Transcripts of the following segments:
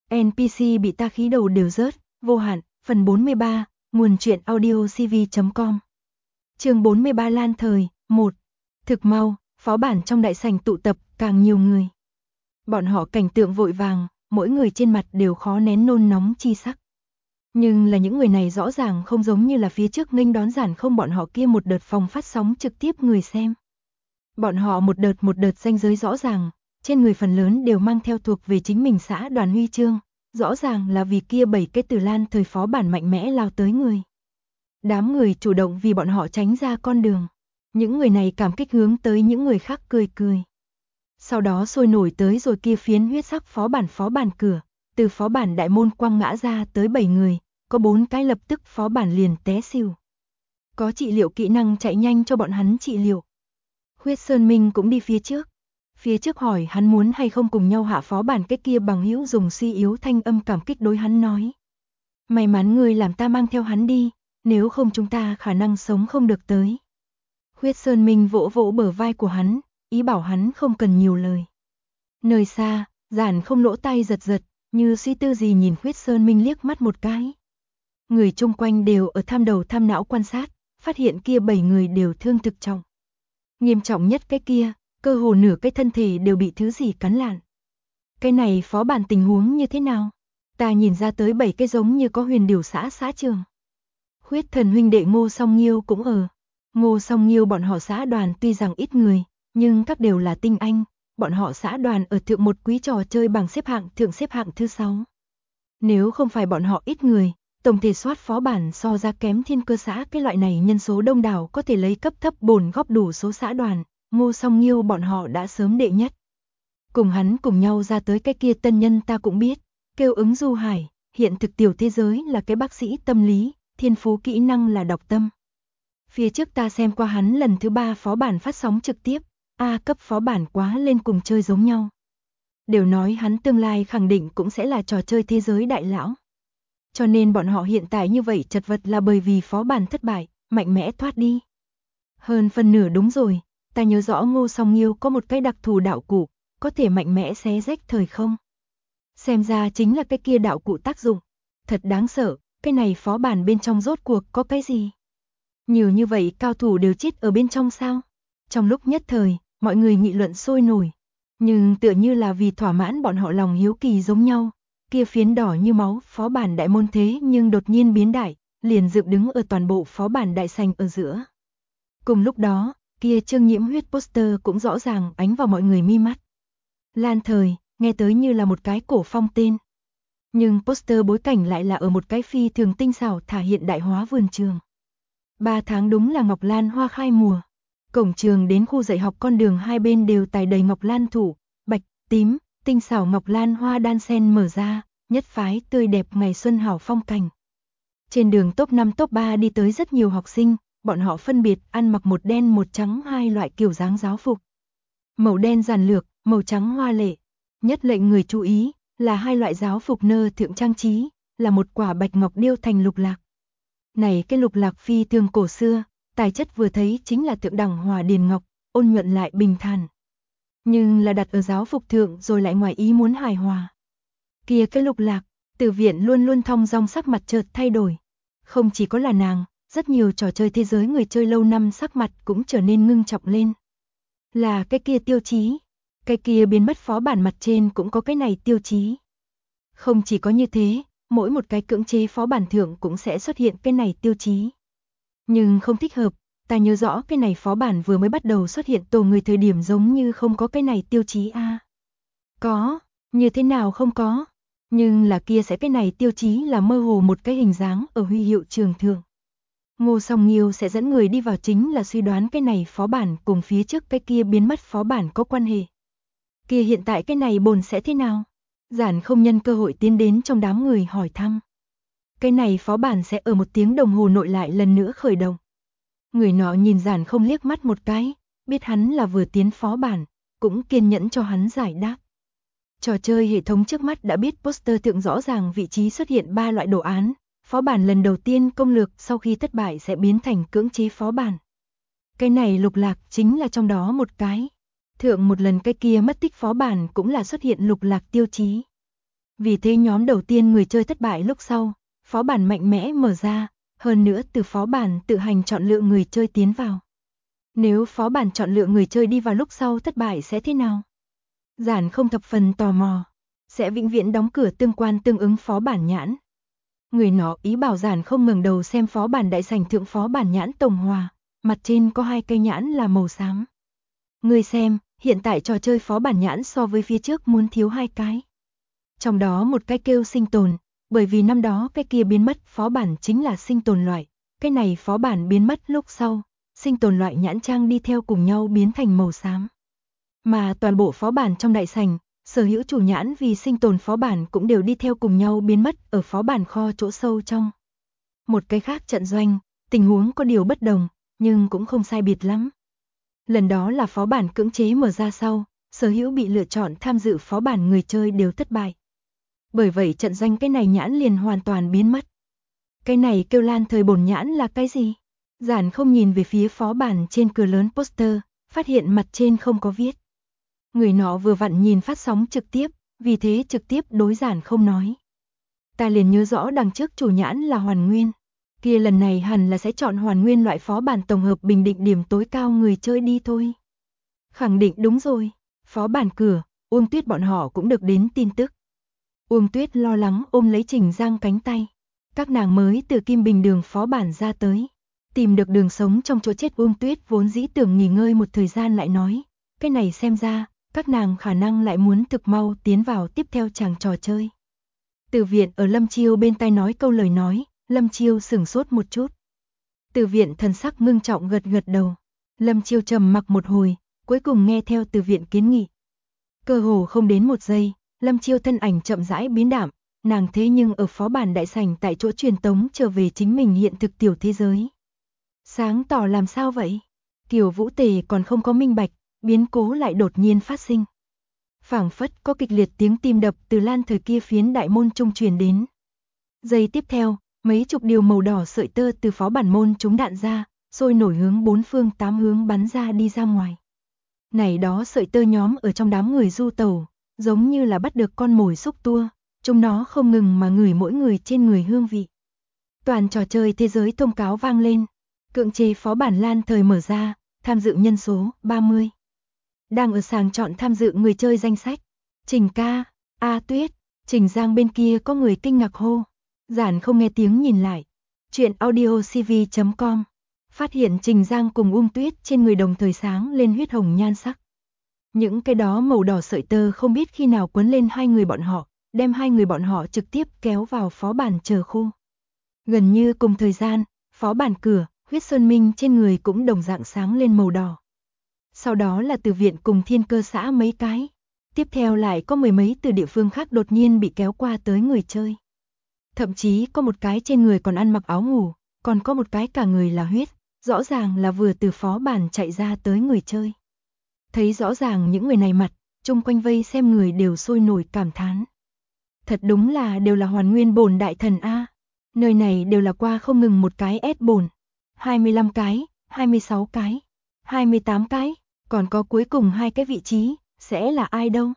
NPC bị ta khí đầu đều rớt, vô hạn, phần 43, nguồn truyện audiocv.com. Chương 43 Lan Thời, 1. Thực mau, phó bản trong đại sảnh tụ tập càng nhiều người. Bọn họ cảnh tượng vội vàng, mỗi người trên mặt đều khó nén nôn nóng chi sắc. Nhưng là những người này rõ ràng không giống như là phía trước nghênh đón Giản Không bọn họ kia một đợt phòng phát sóng trực tiếp người xem. Bọn họ một đợt ranh giới rõ ràng, trên người phần lớn đều mang theo thuộc về chính mình xã đoàn huy chương, rõ ràng là vì kia 7 cái từ Lan Thời phó bản mạnh mẽ lao tới người. Đám người chủ động vì bọn họ tránh ra con đường. Những người này cảm kích hướng tới những người khác cười cười. Sau đó sôi nổi tới rồi kia phiến huyết sắc phó bản cửa, từ phó bản đại môn quăng ngã ra tới 7 người, có 4 cái lập tức phó bản liền té xỉu. Có trị liệu kỹ năng chạy nhanh cho bọn hắn trị liệu. Huyết Sơn Minh cũng đi phía trước hỏi hắn muốn hay không cùng nhau hạ phó bản, cái kia bằng hữu dùng suy yếu thanh âm cảm kích đối hắn nói. May mắn người làm ta mang theo hắn đi, nếu không chúng ta khả năng sống không được tới. Huyết Sơn Minh vỗ vỗ bờ vai của hắn, ý bảo hắn không cần nhiều lời. Nơi xa, Giản Không lỗ tai giật giật, như suy tư gì nhìn Huyết Sơn Minh liếc mắt một cái. Người chung quanh đều ở tham đầu tham não quan sát, phát hiện kia 7 người đều thương thực trọng. Nghiêm trọng nhất cái kia, cơ hồ nửa cái thân thể đều bị thứ gì cắn lạn. Cái này phó bản tình huống như thế nào? Ta nhìn ra tới 7 cái giống như có huyền điểu xã trường. Huyết Thần huynh đệ Ngô Song Nghiêu cũng ở. Ngô Song Nghiêu bọn họ xã đoàn tuy rằng ít người, nhưng các đều là tinh anh, bọn họ xã đoàn ở thượng một quý trò chơi bảng xếp hạng thượng xếp hạng thứ 6. Nếu không phải bọn họ ít người, tổng thể soát phó bản so ra kém Thiên Cơ xã, cái loại này nhân số đông đảo có thể lấy cấp thấp bổn góp đủ số xã đoàn, Ngô Song Nghiêu bọn họ đã sớm đệ nhất. Cùng hắn cùng nhau ra tới cái kia tân nhân ta cũng biết, kêu Ứng Du Hải, hiện thực tiểu thế giới là cái bác sĩ tâm lý, thiên phú kỹ năng là đọc tâm. Phía trước ta xem qua hắn lần thứ 3 phó bản phát sóng trực tiếp, A cấp phó bản quá lên cùng chơi giống nhau. Đều nói hắn tương lai khẳng định cũng sẽ là trò chơi thế giới đại lão. Cho nên bọn họ hiện tại như vậy chật vật là bởi vì phó bản thất bại, mạnh mẽ thoát đi. Hơn phần nửa đúng rồi, ta nhớ rõ Ngô Song Nghiêu có một cái đặc thù đạo cụ, có thể mạnh mẽ xé rách thời không. Xem ra chính là cái kia đạo cụ tác dụng. Thật đáng sợ, cái này phó bản bên trong rốt cuộc có cái gì? Nhiều như vậy cao thủ đều chết ở bên trong sao? Trong lúc nhất thời, mọi người nghị luận sôi nổi. Nhưng tựa như là vì thỏa mãn bọn họ lòng hiếu kỳ giống nhau. Kia phiến đỏ như máu phó bản đại môn thế nhưng đột nhiên biến đại, liền dựng đứng ở toàn bộ phó bản đại sảnh ở giữa. Cùng lúc đó, kia Trương Nhiễm huyết poster cũng rõ ràng ánh vào mọi người mi mắt. Lan Thời, nghe tới như là một cái cổ phong tên. Nhưng poster bối cảnh lại là ở một cái phi thường tinh xảo thả hiện đại hóa vườn trường. 3 tháng đúng là ngọc lan hoa khai mùa. Cổng trường đến khu dạy học con đường hai bên đều tải đầy ngọc lan thụ, bạch, tím, tinh xảo ngọc lan hoa đan sen mở ra, nhất phái tươi đẹp ngày xuân hảo phong cảnh. Trên đường top 5 top 3 đi tới rất nhiều học sinh, bọn họ phân biệt ăn mặc một đen một trắng hai loại kiểu dáng giáo phục. Màu đen giản lược, màu trắng hoa lệ. Nhất lệnh người chú ý là hai loại giáo phục nơ thượng trang trí, là một quả bạch ngọc điêu thành lục lạc. Này cái lục lạc phi thường cổ xưa, tài chất vừa thấy chính là thượng đẳng hòa điền ngọc, ôn nhuận lại bình thản. Nhưng là đặt ở giáo phục thượng rồi lại ngoài ý muốn hài hòa. Kia cái lục lạc, Tử Viện luôn luôn thong dong sắc mặt chợt thay đổi. Không chỉ có là nàng, rất nhiều trò chơi thế giới người chơi lâu năm sắc mặt cũng trở nên ngưng trọng lên. Là cái kia tiêu chí, cái kia biến mất phó bản mặt trên cũng có cái này tiêu chí. Không chỉ có như thế, mỗi một cái cưỡng chế phó bản thượng cũng sẽ xuất hiện cái này tiêu chí. Nhưng không thích hợp, ta nhớ rõ cái này phó bản vừa mới bắt đầu xuất hiện tổ người thời điểm giống như không có cái này tiêu chí a. Có, như thế nào không có? Nhưng là kia sẽ cái này tiêu chí là mơ hồ một cái hình dáng ở huy hiệu trường thượng. Ngô Song Nghiêu sẽ dẫn người đi vào chính là suy đoán cái này phó bản cùng phía trước cái kia biến mất phó bản có quan hệ. Kia hiện tại cái này bồn sẽ thế nào? Giản Không nhân cơ hội tiến đến trong đám người hỏi thăm. Cái này phó bản sẽ ở 1 tiếng đồng hồ nội lại lần nữa khởi động. Người nọ nhìn Giản Không liếc mắt một cái, biết hắn là vừa tiến phó bản, cũng kiên nhẫn cho hắn giải đáp. Trò chơi hệ thống trước mắt đã biết poster thượng rõ ràng vị trí xuất hiện 3 loại đồ án, phó bản lần đầu tiên công lược sau khi thất bại sẽ biến thành cưỡng chế phó bản. Cái này lục lạc chính là trong đó một cái. Thượng một lần cái kia mất tích phó bản cũng là xuất hiện lục lạc tiêu chí. Vì thế nhóm đầu tiên người chơi thất bại lúc sau, phó bản mạnh mẽ mở ra, hơn nữa từ phó bản tự hành chọn lựa người chơi tiến vào. Nếu phó bản chọn lựa người chơi đi vào lúc sau thất bại sẽ thế nào? Giản không thập phần tò mò, sẽ vĩnh viễn đóng cửa tương quan tương ứng phó bản nhãn. Người nó ý bảo Giản không ngẩng đầu xem phó bản đại sảnh thượng phó bản nhãn tổng hòa, mặt trên có 2 cây nhãn là màu xám. Người xem, hiện tại trò chơi phó bản nhãn so với phía trước muốn thiếu 2 cái. Trong đó một cái kêu sinh tồn, bởi vì năm đó cái kia biến mất phó bản chính là sinh tồn loại, cái này phó bản biến mất lúc sau, sinh tồn loại nhãn trang đi theo cùng nhau biến thành màu xám. Mà toàn bộ phó bản trong đại sảnh, sở hữu chủ nhãn vì sinh tồn phó bản cũng đều đi theo cùng nhau biến mất ở phó bản kho chỗ sâu trong. Một cái khác trận doanh, tình huống có điều bất đồng, nhưng cũng không sai biệt lắm. Lần đó là phó bản cưỡng chế mở ra sau, sở hữu bị lựa chọn tham dự phó bản người chơi đều thất bại. Bởi vậy trận doanh cái này nhãn liền hoàn toàn biến mất. Cái này kêu lan thời bổn nhãn là cái gì? Giản không nhìn về phía phó bản trên cửa lớn poster, phát hiện mặt trên không có viết. Người nọ vừa vặn nhìn phát sóng trực tiếp, vì thế trực tiếp đối Giản không nói. Ta liền nhớ rõ đằng trước chủ nhãn là Hoàn Nguyên. Kia lần này hẳn là sẽ chọn Hoàn Nguyên loại phó bản tổng hợp bình định điểm tối cao người chơi đi thôi. Khẳng định đúng rồi, phó bản cửa, Uông Tuyết bọn họ cũng được đến tin tức. Uông Tuyết lo lắng ôm lấy Trình Giang cánh tay. Các nàng mới từ Kim Bình đường phó bản ra tới. Tìm được đường sống trong chỗ chết Uông Tuyết vốn dĩ tưởng nghỉ ngơi một thời gian lại nói. Cái này xem ra, các nàng khả năng lại muốn thực mau tiến vào tiếp theo chàng trò chơi. Từ viện ở Lâm Chiêu bên tai nói câu lời nói, Lâm Chiêu sửng sốt một chút. Từ viện thần sắc ngưng trọng gật gật đầu. Lâm Chiêu trầm mặc một hồi, cuối cùng nghe theo từ viện kiến nghị. Cơ hồ không đến một giây, Lâm Chiêu thân ảnh chậm rãi biến đạm, nàng thế nhưng ở phó bản đại sảnh tại chỗ truyền tống trở về chính mình hiện thực tiểu thế giới. Sáng tỏ làm sao vậy? Kiều Vũ Tề còn không có minh bạch, biến cố lại đột nhiên phát sinh. Phảng phất có kịch liệt tiếng tim đập từ lan thời kia phiến đại môn trung truyền đến. Giây tiếp theo, mấy chục điều màu đỏ sợi tơ từ phó bản môn trúng đạn ra, sôi nổi hướng 4 phương 8 hướng bắn ra đi ra ngoài. Này đó sợi tơ nhóm ở trong đám người du tẩu, giống như là bắt được con mồi xúc tua, chúng nó không ngừng mà ngửi mỗi người trên người hương vị. Toàn trò chơi thế giới thông cáo vang lên, cưỡng chế phó bản lan thời mở ra, tham dự nhân số 30. Đang ở sàng chọn tham dự người chơi danh sách. Trình ca, A Tuyết, Trình Giang bên kia có người kinh ngạc hô. Giản không nghe tiếng nhìn lại. Chuyện audiocv.com. Phát hiện Trình Giang cùng Uông Tuyết trên người đồng thời sáng lên huyết hồng nhan sắc. Những cái đó màu đỏ sợi tơ không biết khi nào quấn lên hai người bọn họ, đem hai người bọn họ trực tiếp kéo vào phó bản chờ khô. Gần như cùng thời gian, phó bản cửa, huyết sơn minh trên người cũng đồng dạng sáng lên màu đỏ. Sau đó là từ viện cùng thiên cơ xã mấy cái. Tiếp theo lại có mười mấy từ địa phương khác đột nhiên bị kéo qua tới người chơi. Thậm chí có một cái trên người còn ăn mặc áo ngủ, còn có một cái cả người là huyết, rõ ràng là vừa từ phó bản chạy ra tới người chơi. Thấy rõ ràng những người này mặt, chung quanh vây xem người đều sôi nổi cảm thán. Thật đúng là đều là hoàn nguyên bổn đại thần A. Nơi này đều là qua không ngừng một cái S bổn. 25 cái, 26 cái, 28 cái, còn có cuối cùng 2 cái vị trí, sẽ là ai đâu?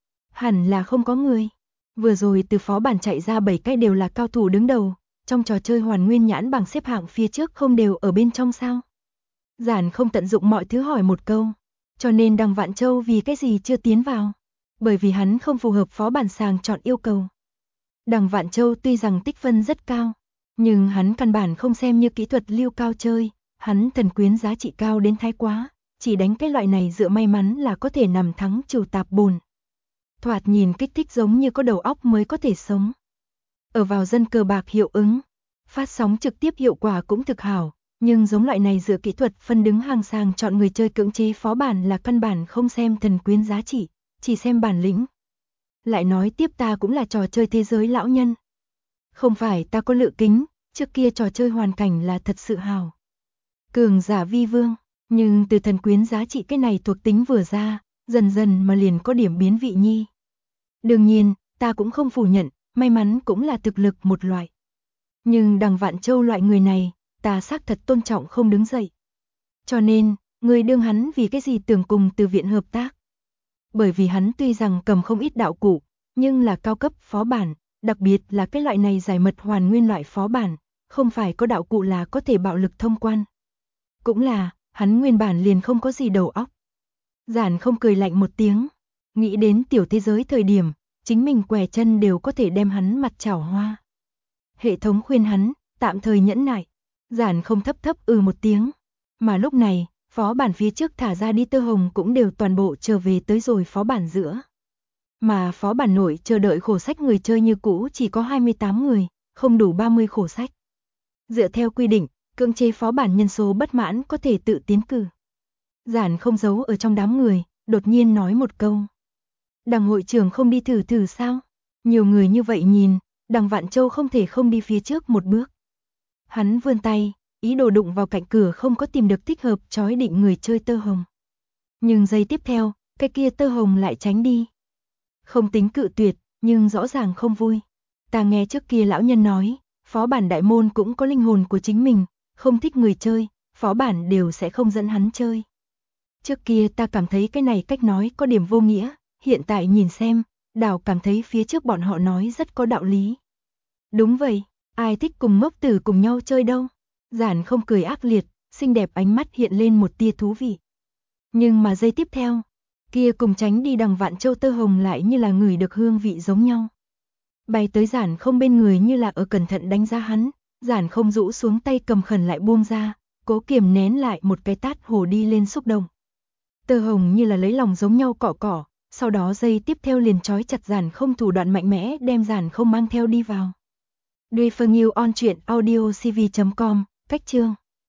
Hẳn là không có người. Vừa rồi từ phó bản chạy ra 7 cái đều là cao thủ đứng đầu, trong trò chơi hoàn nguyên nhãn bảng xếp hạng phía trước không đều ở bên trong sao? Giản không tận dụng mọi thứ hỏi một câu, cho nên Đằng Vạn Châu vì cái gì chưa tiến vào? Bởi vì hắn không phù hợp phó bản sàng chọn yêu cầu. Đằng Vạn Châu tuy rằng tích phân rất cao, nhưng hắn căn bản không xem như kỹ thuật lưu cao chơi, hắn thần quyến giá trị cao đến thái quá, chỉ đánh cái loại này dựa may mắn là có thể nằm thắng trừ tạp bồn. Thoạt nhìn kích thích giống như có đầu óc mới có thể sống. Ở vào dân cờ bạc hiệu ứng, phát sóng trực tiếp hiệu quả cũng thực hảo, nhưng giống loại này dựa kỹ thuật phân đứng hàng sàng chọn người chơi cưỡng chế phó bản là căn bản không xem thần quyến giá trị, chỉ xem bản lĩnh. Lại nói tiếp ta cũng là trò chơi thế giới lão nhân. Không phải ta có lựa kính, trước kia trò chơi hoàn cảnh là thật sự hào. Cường giả vi vương, nhưng từ thần quyến giá trị cái này thuộc tính vừa ra, dần dần mà liền có điểm biến vị nhi. Đương nhiên, ta cũng không phủ nhận, may mắn cũng là thực lực một loại. Nhưng Đằng Vạn Châu loại người này, ta xác thật tôn trọng không đứng dậy. Cho nên, người đương hắn vì cái gì tưởng cùng từ viện hợp tác. Bởi vì hắn tuy rằng cầm không ít đạo cụ, nhưng là cao cấp phó bản, đặc biệt là cái loại này giải mật hoàn nguyên loại phó bản, không phải có đạo cụ là có thể bạo lực thông quan. Cũng là, hắn nguyên bản liền không có gì đầu óc. Giản không cười lạnh một tiếng, nghĩ đến tiểu thế giới thời điểm, chính mình què chân đều có thể đem hắn mặt chảo hoa. Hệ thống khuyên hắn, tạm thời nhẫn nại, Giản không thấp thấp một tiếng. Mà lúc này, phó bản phía trước thả ra đi tơ hồng cũng đều toàn bộ trở về tới rồi phó bản giữa. Mà phó bản nội chờ đợi khổ sách người chơi như cũ chỉ có 28 người, không đủ 30 khổ sách. Dựa theo quy định, cưỡng chế phó bản nhân số bất mãn có thể tự tiến cử. Giản không giấu ở trong đám người, đột nhiên nói một câu. Đằng hội trưởng không đi thử sao? Nhiều người như vậy nhìn, đằng Vạn Châu không thể không đi phía trước một bước. Hắn vươn tay, ý đồ đụng vào cạnh cửa không có tìm được thích hợp chói định người chơi tơ hồng. Nhưng giây tiếp theo, cái kia tơ hồng lại tránh đi. Không tính cự tuyệt, nhưng rõ ràng không vui. Ta nghe trước kia lão nhân nói, phó bản đại môn cũng có linh hồn của chính mình, không thích người chơi, phó bản đều sẽ không dẫn hắn chơi. Trước kia ta cảm thấy cái này cách nói có điểm vô nghĩa, hiện tại nhìn xem, đảo cảm thấy phía trước bọn họ nói rất có đạo lý. Đúng vậy, ai thích cùng ngốc tử cùng nhau chơi đâu. Giản không cười ác liệt, xinh đẹp ánh mắt hiện lên một tia thú vị. Nhưng mà giây tiếp theo, kia cùng tránh đi đằng Vạn Châu tơ hồng lại như là ngửi được hương vị giống nhau. Bay tới Giản không bên người như là ở cẩn thận đánh giá hắn, Giản không rũ xuống tay cầm khẩn lại buông ra, cố kiềm nén lại một cái tát hồ đi lên xúc động. Tơ hồng như là lấy lòng giống nhau cọ, sau đó giây tiếp theo liền trói chặt Giản không, thủ đoạn mạnh mẽ đem Giản không mang theo đi vào. Duy Phương Yêu on truyện audio cv.com, cách chương